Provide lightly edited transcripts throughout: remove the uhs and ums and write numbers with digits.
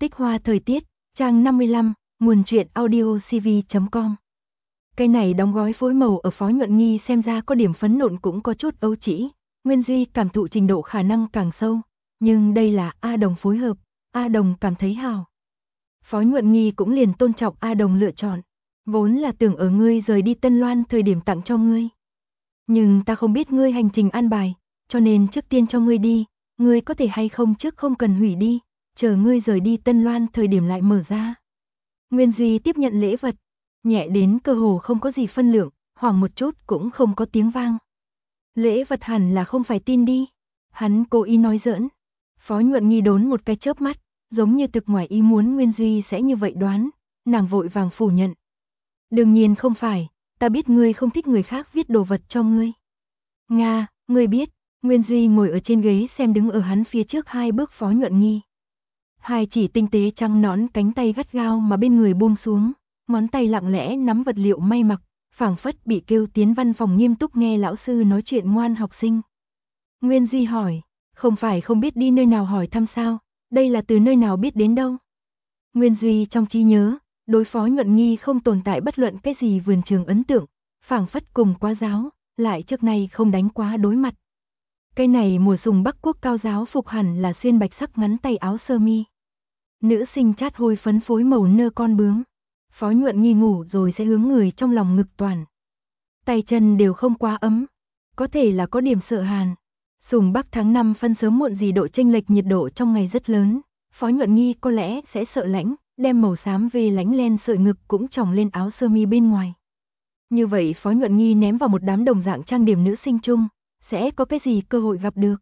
Tích hoa thời tiết, trang 55, nguồn truyện audio cv.com. Cây này đóng gói phối màu ở Phó Nhuận Nghi xem ra có điểm phấn nộn cũng có chút ấu trĩ, Nguyên Duy cảm thụ trình độ khả năng càng sâu, nhưng đây là A Đồng phối hợp, A Đồng cảm thấy hào. Phó Nhuận Nghi cũng liền tôn trọng A Đồng lựa chọn, vốn là tưởng ở ngươi rời đi Tân Loan thời điểm tặng cho ngươi. Nhưng ta không biết ngươi hành trình an bài, cho nên trước tiên cho ngươi đi, ngươi có thể hay không trước không cần hủy đi, chờ ngươi rời đi Tân Loan thời điểm lại mở ra. Nguyên Duy tiếp nhận lễ vật, nhẹ đến cơ hồ không có gì phân lượng, hoảng một chút cũng không có tiếng vang. Lễ vật hẳn là không phải tin đi. Hắn cố ý nói giỡn. Phó Nhuận Nghi đốn một cái chớp mắt, giống như thực ngoài ý muốn Nguyên Duy sẽ như vậy đoán, nàng vội vàng phủ nhận. Đương nhiên không phải, ta biết ngươi không thích người khác viết đồ vật cho ngươi. Nga, ngươi biết. Nguyên Duy ngồi ở trên ghế xem đứng ở hắn phía trước hai bước Phó Nhuận Nghi. Hai chỉ tinh tế trắng nõn cánh tay gắt gao mà bên người buông xuống, ngón tay lặng lẽ nắm vật liệu may mặc, phảng phất bị kêu tiến văn phòng nghiêm túc nghe lão sư nói chuyện ngoan học sinh. Nguyên Duy hỏi, không phải không biết đi nơi nào hỏi thăm sao, đây là từ nơi nào biết đến đâu. Nguyên Duy trong trí nhớ, đối Phó Nhuận Nghi không tồn tại bất luận cái gì vườn trường ấn tượng, phảng phất cùng quá giáo, lại trước nay không đánh quá đối mặt. Cái này mùa sùng Bắc Quốc cao giáo phục hẳn là xuyên bạch sắc ngắn tay áo sơ mi. Nữ sinh chát hôi phấn phối màu nơ con bướm. Phó Nhuận Nghi ngủ rồi sẽ hướng người trong lòng ngực toàn. Tay chân đều không quá ấm, có thể là có điểm sợ hàn. Sùng Bắc tháng 5 phân sớm muộn gì độ chênh lệch nhiệt độ trong ngày rất lớn, Phó Nhuận Nghi có lẽ sẽ sợ lạnh, đem màu xám về lánh len sợi ngực cũng tròng lên áo sơ mi bên ngoài. Như vậy Phó Nhuận Nghi ném vào một đám đồng dạng trang điểm nữ sinh chung, sẽ có cái gì cơ hội gặp được.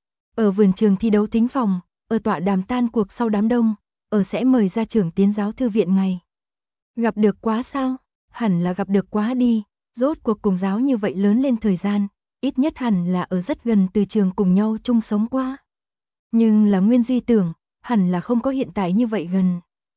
Ở vườn trường thi đấu thính phòng, ở tọa đàm tan cuộc sau đám đông, ở sẽ mời ra trưởng tiến giáo thư viện ngày. Gặp được quá sao? Hẳn là gặp được quá đi, rốt cuộc cùng giáo như vậy lớn lên thời gian, ít nhất hẳn là ở rất gần từ trường cùng nhau chung sống qua. Nhưng là Nguyên Duy tưởng, hẳn là không có hiện tại như vậy gần.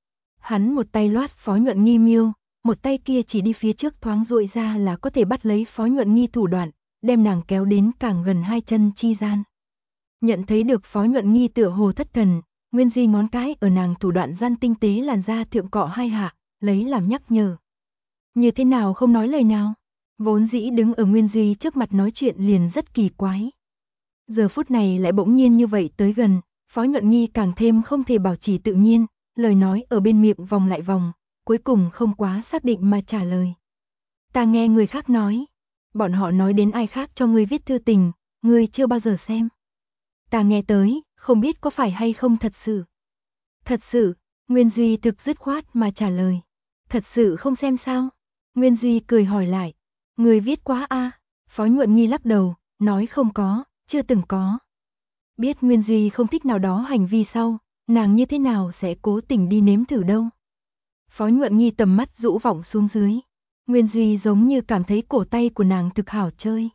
Hắn một tay loát Phó Nhuận Nghi miêu, một tay kia chỉ đi phía trước thoáng duỗi ra là có thể bắt lấy Phó Nhuận Nghi thủ đoạn, đem nàng kéo đến càng gần hai chân chi gian. Nhận thấy được Phó Nhuận Nghi tựa hồ thất thần, Nguyên Duy ngón cái ở nàng thủ đoạn gian tinh tế làn da thượng cọ hai hạ, lấy làm nhắc nhở. Như thế nào không nói lời nào? Vốn dĩ đứng ở Nguyên Duy trước mặt nói chuyện liền rất kỳ quái. Giờ phút này lại bỗng nhiên như vậy tới gần, Phó Nhuận Nghi càng thêm không thể bảo trì tự nhiên, lời nói ở bên miệng vòng lại vòng, cuối cùng không quá xác định mà trả lời. Ta nghe người khác nói, bọn họ nói đến ai khác cho ngươi viết thư tình, ngươi chưa bao giờ xem. Ta nghe tới, không biết có phải hay không thật sự. Thật sự, Nguyên Duy thực dứt khoát mà trả lời. Thật sự không xem sao? Nguyên Duy cười hỏi lại. Người viết quá a? Phó Nhuận Nghi lắc đầu, nói không có, chưa từng có. Biết Nguyên Duy không thích nào đó hành vi sau, nàng như thế nào sẽ cố tình đi nếm thử đâu. Phó Nhuận Nghi tầm mắt rũ vọng xuống dưới. Nguyên Duy giống như cảm thấy cổ tay của nàng thực hảo chơi.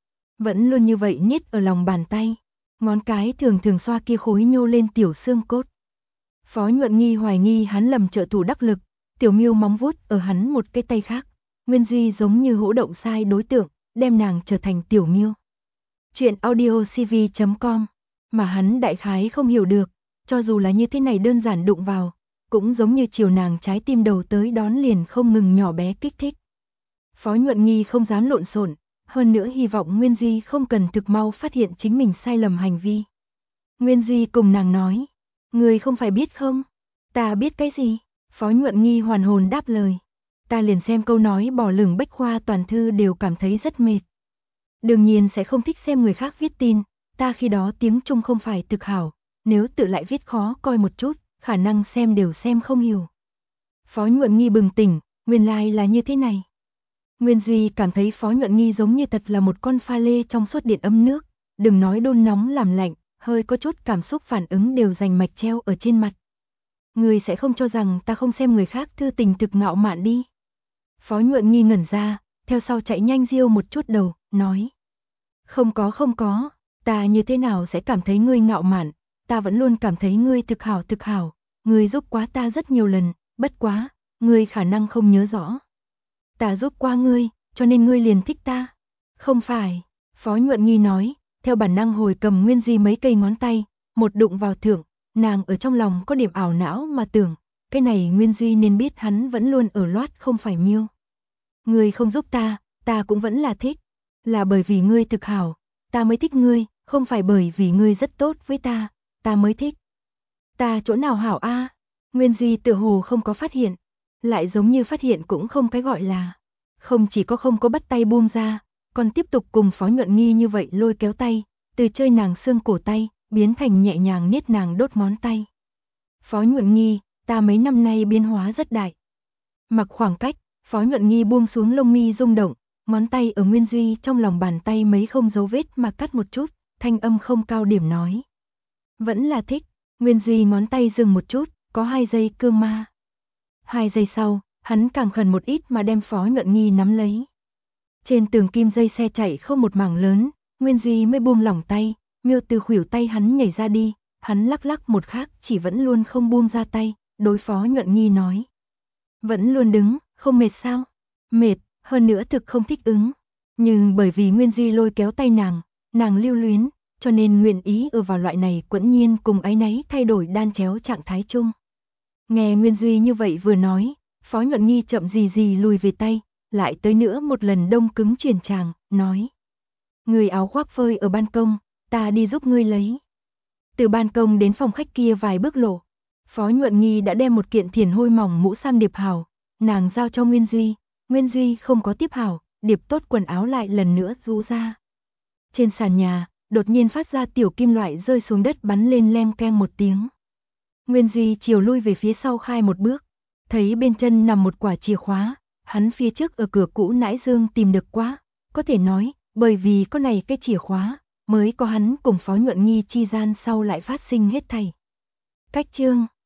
Vẫn luôn như vậy niết ở lòng bàn tay. Ngón cái thường thường xoa kia khối nhô lên tiểu xương cốt. Phó Nhuận Nghi hoài nghi hắn lầm trợ thủ đắc lực, tiểu miêu móng vuốt ở hắn một cái tay khác. Nguyên Duy giống như hỗ động sai đối tượng, đem nàng trở thành tiểu miêu. Chuyện audio cv.com, mà hắn đại khái không hiểu được, cho dù là như thế này đơn giản đụng vào, cũng giống như chiều nàng trái tim đầu tới đón liền không ngừng nhỏ bé kích thích. Phó Nhuận Nghi không dám lộn xộn, hơn nữa hy vọng Nguyên Duy không cần thực mau phát hiện chính mình sai lầm hành vi. Nguyên Duy cùng nàng nói, người không phải biết không? Ta biết cái gì? Phó Nhuận Nghi hoàn hồn đáp lời. Ta liền xem câu nói bỏ lửng bách khoa toàn thư đều cảm thấy rất mệt. Đương nhiên sẽ không thích xem người khác viết tin, ta khi đó tiếng Trung không phải thực hảo, nếu tự lại viết khó coi một chút, khả năng xem đều xem không hiểu. Phó Nhuận Nghi bừng tỉnh, nguyên lai là như thế này. Nguyên Duy cảm thấy Phó Nhuận Nghi giống như thật là một con pha lê trong suốt điện ấm nước, đừng nói đun nóng làm lạnh, hơi có chút cảm xúc phản ứng đều rành mạch treo ở trên mặt. Người sẽ không cho rằng ta không xem người khác thư tình thực ngạo mạn đi. Phó Nhuận Nghi ngẩn ra, theo sau chạy nhanh riêu một chút đầu, nói. Không có, ta như thế nào sẽ cảm thấy ngươi ngạo mạn, ta vẫn luôn cảm thấy ngươi thực hảo, ngươi giúp quá ta rất nhiều lần, bất quá, ngươi khả năng không nhớ rõ. Ta giúp qua ngươi, cho nên ngươi liền thích ta. Không phải, Phó Nhuận Nghi nói, theo bản năng hồi cầm Nguyên Duy mấy cây ngón tay, một đụng vào thượng, Nàng ở trong lòng có điểm ảo não mà tưởng, cái này Nguyên Duy nên biết hắn vẫn luôn ở loát không phải miêu. Ngươi không giúp ta cũng vẫn là thích. Là bởi vì ngươi thực hảo, ta mới thích ngươi, không phải bởi vì ngươi rất tốt với ta mới thích. Ta chỗ nào hảo a? Nguyên Duy tựa hồ không có phát hiện, lại giống như phát hiện cũng không cái gọi là. Không chỉ có không có bắt tay buông ra, còn tiếp tục cùng Phó Nhuận Nghi như vậy lôi kéo tay, từ chơi nàng xương cổ tay, biến thành nhẹ nhàng niết nàng đốt ngón tay. Phó Nhuận Nghi, ta mấy năm nay biến hóa rất đại. Mặc khoảng cách, Phó Nhuận Nghi buông xuống lông mi rung động, ngón tay ở Nguyên Duy trong lòng bàn tay mấy không dấu vết mà cắt một chút, thanh âm không cao điểm nói. Vẫn là thích, Nguyên Duy ngón tay dừng một chút, có 2 giây cương ma. 2 giây sau, hắn càng khẩn một ít mà đem Phó Nhuận Nghi nắm lấy. Trên tường kim dây xe chạy không một mảng lớn, Nguyên Duy mới buông lỏng tay, miêu từ khuỷu tay hắn nhảy ra đi, hắn lắc lắc một khác chỉ vẫn luôn không buông ra tay, đối Phó Nhuận Nghi nói. Vẫn luôn đứng, không mệt sao? Mệt, hơn nữa thực không thích ứng. Nhưng bởi vì Nguyên Duy lôi kéo tay nàng lưu luyến, cho nên nguyện ý ở vào loại này quẫn nhiên cùng áy náy thay đổi đan chéo trạng thái chung. Nghe Nguyên Duy như vậy vừa nói, Phó Nhuận Nghi chậm gì lùi về tay, lại tới nữa một lần đông cứng truyền tràng, nói. Người áo khoác phơi ở ban công, ta đi giúp ngươi lấy. Từ ban công đến phòng khách kia vài bước lộ, Phó Nhuận Nghi đã đem một kiện thiền hôi mỏng mũ sam điệp hảo, nàng giao cho Nguyên Duy không có tiếp hảo, điệp tốt quần áo lại lần nữa rũ ra. Trên sàn nhà, đột nhiên phát ra tiểu kim loại rơi xuống đất bắn lên leng keng một tiếng. Nguyên Duy chiều lui về phía sau khai một bước, thấy bên chân nằm một quả chìa khóa, hắn phía trước ở cửa cũ nãi dương tìm được quá, có thể nói, bởi vì có này cái chìa khóa, mới có hắn cùng Phó Nhuận Nghi chi gian sau lại phát sinh hết thảy. Cách chương